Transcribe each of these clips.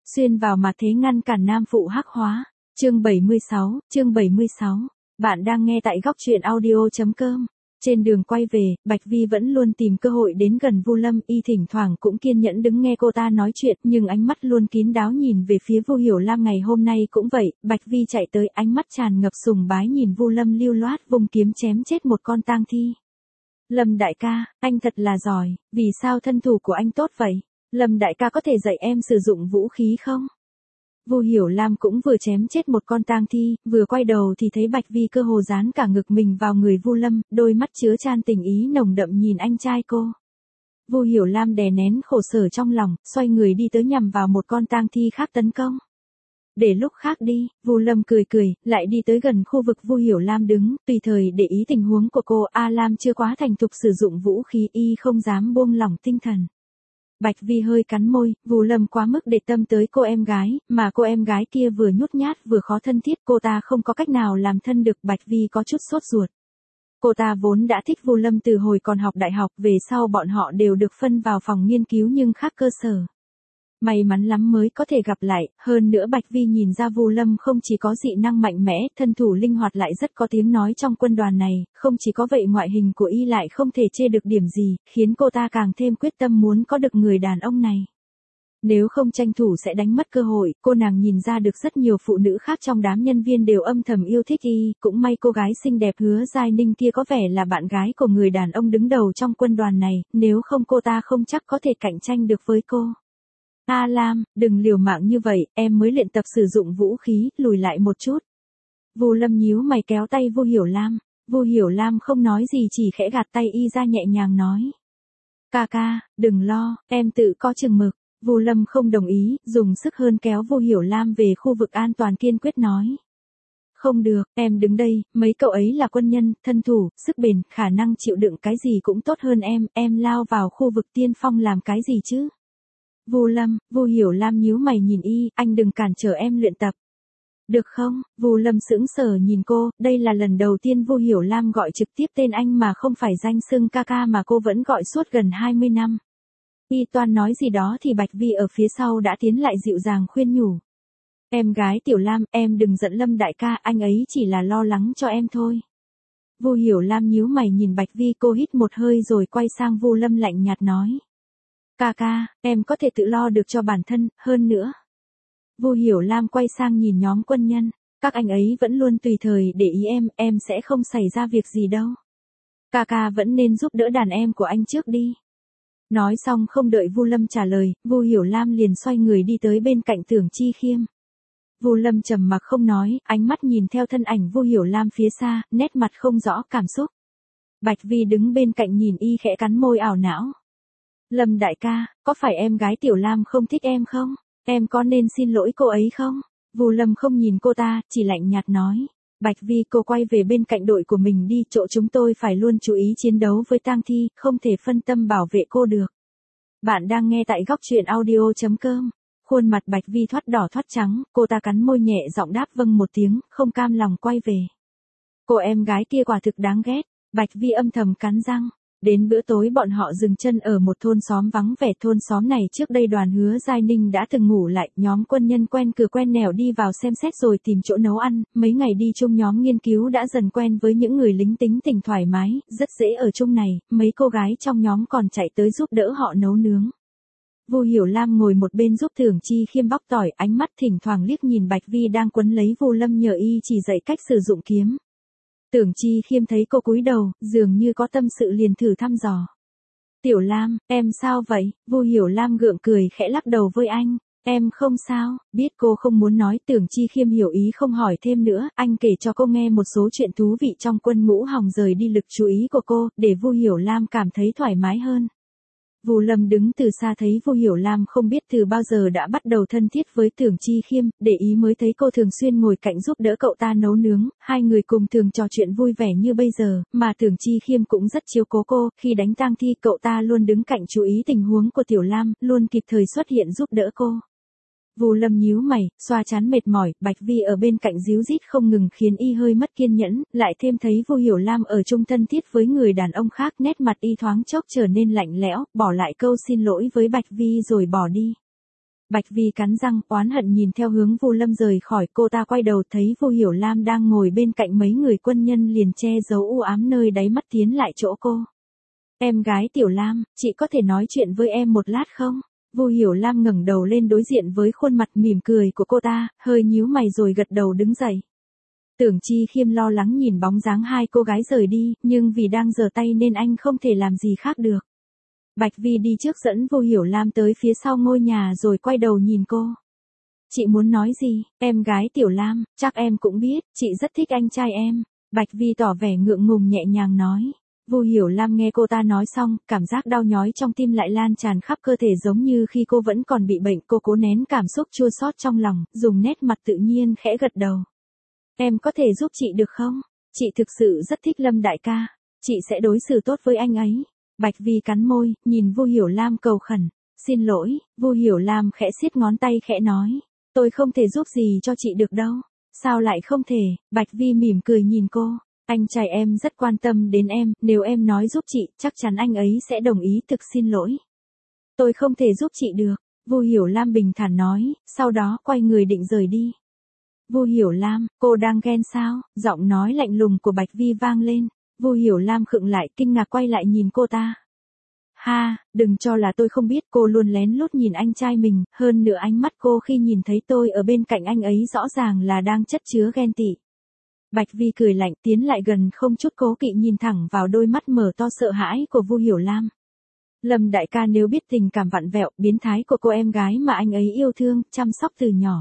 Xuyên vào mặt thế ngăn cản nam phụ hắc hóa. Chương 76. Bạn đang nghe tại góc truyện audio.com. Trên đường quay về, Bạch Vi vẫn luôn tìm cơ hội đến gần Vu Lâm, y thỉnh thoảng cũng kiên nhẫn đứng nghe cô ta nói chuyện, nhưng ánh mắt luôn kín đáo nhìn về phía Vu Hiểu Lam. Ngày hôm nay cũng vậy, Bạch Vi chạy tới, ánh mắt tràn ngập sùng bái nhìn Vu Lâm lưu loát vung kiếm chém chết một con tang thi. Lâm đại ca, anh thật là giỏi, vì sao thân thủ của anh tốt vậy? Lâm đại ca có thể dạy em sử dụng vũ khí không? Vu Hiểu Lam cũng vừa chém chết một con tang thi, vừa quay đầu thì thấy Bạch Vi cơ hồ dán cả ngực mình vào người Vu Lâm, đôi mắt chứa chan tình ý nồng đậm nhìn anh trai cô. Vu Hiểu Lam đè nén khổ sở trong lòng, xoay người đi tới nhằm vào một con tang thi khác tấn công. Để lúc khác đi, Vu Lâm cười cười, lại đi tới gần khu vực Vu Hiểu Lam đứng, tùy thời để ý tình huống của cô. A Lam chưa quá thành thục sử dụng vũ khí, y không dám buông lỏng tinh thần. Bạch Vi hơi cắn môi, Vu Lâm quá mức để tâm tới cô em gái, mà cô em gái kia vừa nhút nhát vừa khó thân thiết, cô ta không có cách nào làm thân được. Bạch Vi có chút sốt ruột. Cô ta vốn đã thích Vu Lâm từ hồi còn học đại học, về sau bọn họ đều được phân vào phòng nghiên cứu nhưng khác cơ sở. May mắn lắm mới có thể gặp lại, hơn nữa Bạch Vi nhìn ra Vu Lâm không chỉ có dị năng mạnh mẽ, thân thủ linh hoạt lại rất có tiếng nói trong quân đoàn này, không chỉ có vậy ngoại hình của y lại không thể chê được điểm gì, khiến cô ta càng thêm quyết tâm muốn có được người đàn ông này. Nếu không tranh thủ sẽ đánh mất cơ hội, cô nàng nhìn ra được rất nhiều phụ nữ khác trong đám nhân viên đều âm thầm yêu thích y, cũng may cô gái xinh đẹp Hứa Giai Ninh kia có vẻ là bạn gái của người đàn ông đứng đầu trong quân đoàn này, nếu không cô ta không chắc có thể cạnh tranh được với cô. A Lam, đừng liều mạng như vậy, em mới luyện tập sử dụng vũ khí, lùi lại một chút. Vu Lâm nhíu mày kéo tay Vu Hiểu Lam. Vu Hiểu Lam không nói gì chỉ khẽ gạt tay y ra nhẹ nhàng nói. Ca, đừng lo, em tự có chừng mực. Vu Lâm không đồng ý, dùng sức hơn kéo Vu Hiểu Lam về khu vực an toàn, kiên quyết nói. Không được, em đứng đây, mấy cậu ấy là quân nhân, thân thủ, sức bền, khả năng chịu đựng cái gì cũng tốt hơn em lao vào khu vực tiên phong làm cái gì chứ? Vu Hiểu Lam nhíu mày nhìn y, anh đừng cản trở em luyện tập. Được không? Vu Lâm sững sờ nhìn cô, đây là lần đầu tiên Vu Hiểu Lam gọi trực tiếp tên anh mà không phải danh xưng ca mà cô vẫn gọi suốt gần 20 năm. Y toan nói gì đó thì Bạch Vi ở phía sau đã tiến lại dịu dàng khuyên nhủ. Em gái Tiểu Lam, em đừng giận Lâm đại ca, anh ấy chỉ là lo lắng cho em thôi. Vu Hiểu Lam nhíu mày nhìn Bạch Vi, cô hít một hơi rồi quay sang Vu Lâm lạnh nhạt nói. Ca, em có thể tự lo được cho bản thân, hơn nữa. Vu Hiểu Lam quay sang nhìn nhóm quân nhân, các anh ấy vẫn luôn tùy thời để ý em sẽ không xảy ra việc gì đâu. Ca vẫn nên giúp đỡ đàn em của anh trước đi. Nói xong không đợi Vu Lâm trả lời, Vu Hiểu Lam liền xoay người đi tới bên cạnh Tưởng Chi Khiêm. Vu Lâm trầm mặc không nói, ánh mắt nhìn theo thân ảnh Vu Hiểu Lam phía xa, nét mặt không rõ cảm xúc. Bạch Vi đứng bên cạnh nhìn y khẽ cắn môi ảo não. Lâm đại ca, có phải em gái Tiểu Lam không thích em không? Em có nên xin lỗi cô ấy không? Vu Lâm không nhìn cô ta, chỉ lạnh nhạt nói. Bạch Vi, cô quay về bên cạnh đội của mình đi, chỗ chúng tôi phải luôn chú ý chiến đấu với tang thi, không thể phân tâm bảo vệ cô được. Bạn đang nghe tại góc truyện audio.com. Khuôn mặt Bạch Vi thoát đỏ thoát trắng, cô ta cắn môi nhẹ giọng đáp vâng một tiếng, không cam lòng quay về. Cô em gái kia quả thực đáng ghét, Bạch Vi âm thầm cắn răng. Đến bữa tối bọn họ dừng chân ở một thôn xóm vắng vẻ. Thôn xóm này trước đây đoàn Hứa Giai Ninh đã từng ngủ lại, nhóm quân nhân quen cửa quen nẻo đi vào xem xét rồi tìm chỗ nấu ăn, mấy ngày đi chung nhóm nghiên cứu đã dần quen với những người lính tính tình thoải mái, rất dễ ở chung này, mấy cô gái trong nhóm còn chạy tới giúp đỡ họ nấu nướng. Vu Hiểu Lam ngồi một bên giúp Tưởng Chi Khiêm bóc tỏi, ánh mắt thỉnh thoảng liếc nhìn Bạch Vi đang quấn lấy Vu Lâm nhờ y chỉ dạy cách sử dụng kiếm. Tưởng Chi Khiêm thấy cô cúi đầu, dường như có tâm sự liền thử thăm dò. Tiểu Lam, em sao vậy? Vu Hiểu Lam gượng cười khẽ lắc đầu với anh. Em không sao, biết cô không muốn nói. Tưởng Chi Khiêm hiểu ý không hỏi thêm nữa, anh kể cho cô nghe một số chuyện thú vị trong quân ngũ hòng rời đi lực chú ý của cô, để Vu Hiểu Lam cảm thấy thoải mái hơn. Vu Lâm đứng từ xa thấy Vu Hiểu Lam không biết từ bao giờ đã bắt đầu thân thiết với Tưởng Chi Khiêm, để ý mới thấy cô thường xuyên ngồi cạnh giúp đỡ cậu ta nấu nướng, hai người cùng thường trò chuyện vui vẻ như bây giờ, mà Tưởng Chi Khiêm cũng rất chiếu cố cô, khi đánh tang thi cậu ta luôn đứng cạnh chú ý tình huống của Tiểu Lam, luôn kịp thời xuất hiện giúp đỡ cô. Vu Lâm nhíu mày, xoa trán mệt mỏi, Bạch Vi ở bên cạnh díu dít không ngừng khiến y hơi mất kiên nhẫn, lại thêm thấy Vu Hiểu Lam ở chung thân thiết với người đàn ông khác, nét mặt y thoáng chốc trở nên lạnh lẽo, bỏ lại câu xin lỗi với Bạch Vi rồi bỏ đi. Bạch Vi cắn răng oán hận nhìn theo hướng Vu Lâm rời khỏi, cô ta quay đầu thấy Vu Hiểu Lam đang ngồi bên cạnh mấy người quân nhân liền che giấu u ám nơi đáy mắt tiến lại chỗ cô. Em gái Tiểu Lam, chị có thể nói chuyện với em một lát không? Vu Hiểu Lam ngẩng đầu lên đối diện với khuôn mặt mỉm cười của cô ta, hơi nhíu mày rồi gật đầu đứng dậy. Tưởng Chi Khiêm lo lắng nhìn bóng dáng hai cô gái rời đi, nhưng vì đang giở tay nên anh không thể làm gì khác được. Bạch Vi đi trước dẫn Vu Hiểu Lam tới phía sau ngôi nhà rồi quay đầu nhìn cô. Chị muốn nói gì, em gái Tiểu Lam, chắc em cũng biết, chị rất thích anh trai em. Bạch Vi tỏ vẻ ngượng ngùng nhẹ nhàng nói. Vu Hiểu Lam nghe cô ta nói xong, cảm giác đau nhói trong tim lại lan tràn khắp cơ thể giống như khi cô vẫn còn bị bệnh. Cô cố nén cảm xúc chua xót trong lòng, dùng nét mặt tự nhiên khẽ gật đầu. Em có thể giúp chị được không? Chị thực sự rất thích Lâm đại ca. Chị sẽ đối xử tốt với anh ấy. Bạch Vi cắn môi, nhìn Vu Hiểu Lam cầu khẩn. Xin lỗi, Vu Hiểu Lam khẽ siết ngón tay khẽ nói. Tôi không thể giúp gì cho chị được đâu. Sao lại không thể? Bạch Vi mỉm cười nhìn cô. Anh trai em rất quan tâm đến em, nếu em nói giúp chị, chắc chắn anh ấy sẽ đồng ý. Thực xin lỗi. Tôi không thể giúp chị được. Vu Hiểu Lam bình thản nói, sau đó quay người định rời đi. Vu Hiểu Lam, cô đang ghen sao? Giọng nói lạnh lùng của Bạch Vi vang lên. Vu Hiểu Lam khựng lại, kinh ngạc quay lại nhìn cô ta. Ha, đừng cho là tôi không biết, cô luôn lén lút nhìn anh trai mình, hơn nữa ánh mắt cô khi nhìn thấy tôi ở bên cạnh anh ấy rõ ràng là đang chất chứa ghen tị. Bạch Vi cười lạnh tiến lại gần không chút cố kỵ nhìn thẳng vào đôi mắt mở to sợ hãi của Vu Hiểu Lam. Lâm đại ca nếu biết tình cảm vặn vẹo, biến thái của cô em gái mà anh ấy yêu thương, chăm sóc từ nhỏ.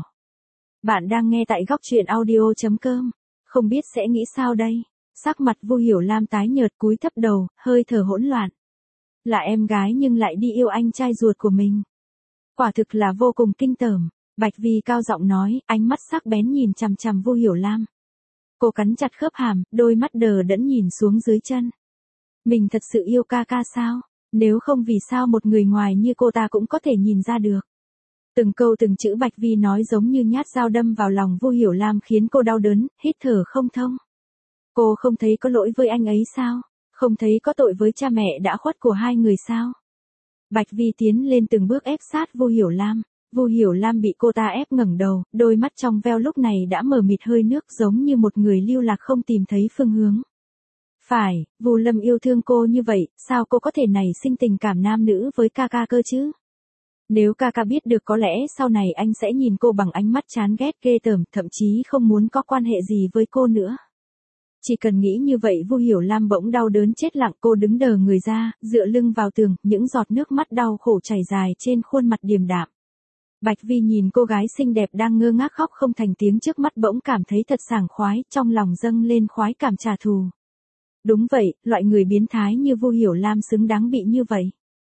Bạn đang nghe tại góc truyện audio.com, không biết sẽ nghĩ sao đây? Sắc mặt Vu Hiểu Lam tái nhợt cúi thấp đầu, hơi thở hỗn loạn. Là em gái nhưng lại đi yêu anh trai ruột của mình. Quả thực là vô cùng kinh tởm. Bạch Vi cao giọng nói, ánh mắt sắc bén nhìn chằm chằm Vu Hiểu Lam. Cô cắn chặt khớp hàm, đôi mắt đờ đẫn nhìn xuống dưới chân. Mình thật sự yêu ca ca sao? Nếu không vì sao một người ngoài như cô ta cũng có thể nhìn ra được. Từng câu từng chữ Bạch Vi nói giống như nhát dao đâm vào lòng Vu Hiểu Lam khiến cô đau đớn, hít thở không thông. Cô không thấy có lỗi với anh ấy sao? Không thấy có tội với cha mẹ đã khuất của hai người sao? Bạch Vi tiến lên từng bước ép sát Vu Hiểu Lam. Vu Hiểu Lam bị cô ta ép ngẩng đầu, đôi mắt trong veo lúc này đã mờ mịt hơi nước giống như một người lưu lạc không tìm thấy phương hướng. Phải, Vu Lâm yêu thương cô như vậy, sao cô có thể nảy sinh tình cảm nam nữ với ca ca cơ chứ? Nếu ca ca biết được có lẽ sau này anh sẽ nhìn cô bằng ánh mắt chán ghét ghê tởm, thậm chí không muốn có quan hệ gì với cô nữa. Chỉ cần nghĩ như vậy Vu Hiểu Lam bỗng đau đớn chết lặng, cô đứng đờ người ra, dựa lưng vào tường, những giọt nước mắt đau khổ chảy dài trên khuôn mặt điềm đạm. Bạch Vi nhìn cô gái xinh đẹp đang ngơ ngác khóc không thành tiếng trước mắt bỗng cảm thấy thật sảng khoái, trong lòng dâng lên khoái cảm trả thù. Đúng vậy, loại người biến thái như Vu Hiểu Lam xứng đáng bị như vậy.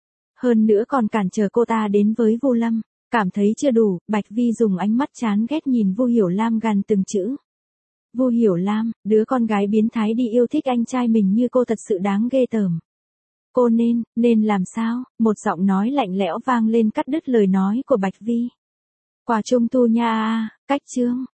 Hơn nữa còn cản trở cô ta đến với Vu Lâm, cảm thấy chưa đủ, Bạch Vi dùng ánh mắt chán ghét nhìn Vu Hiểu Lam gằn từng chữ. Vu Hiểu Lam, đứa con gái biến thái đi yêu thích anh trai mình như cô thật sự đáng ghê tởm. Cô nên làm sao? Một giọng nói lạnh lẽo vang lên cắt đứt lời nói của Bạch Vi. Quà trung thu nha cách chương.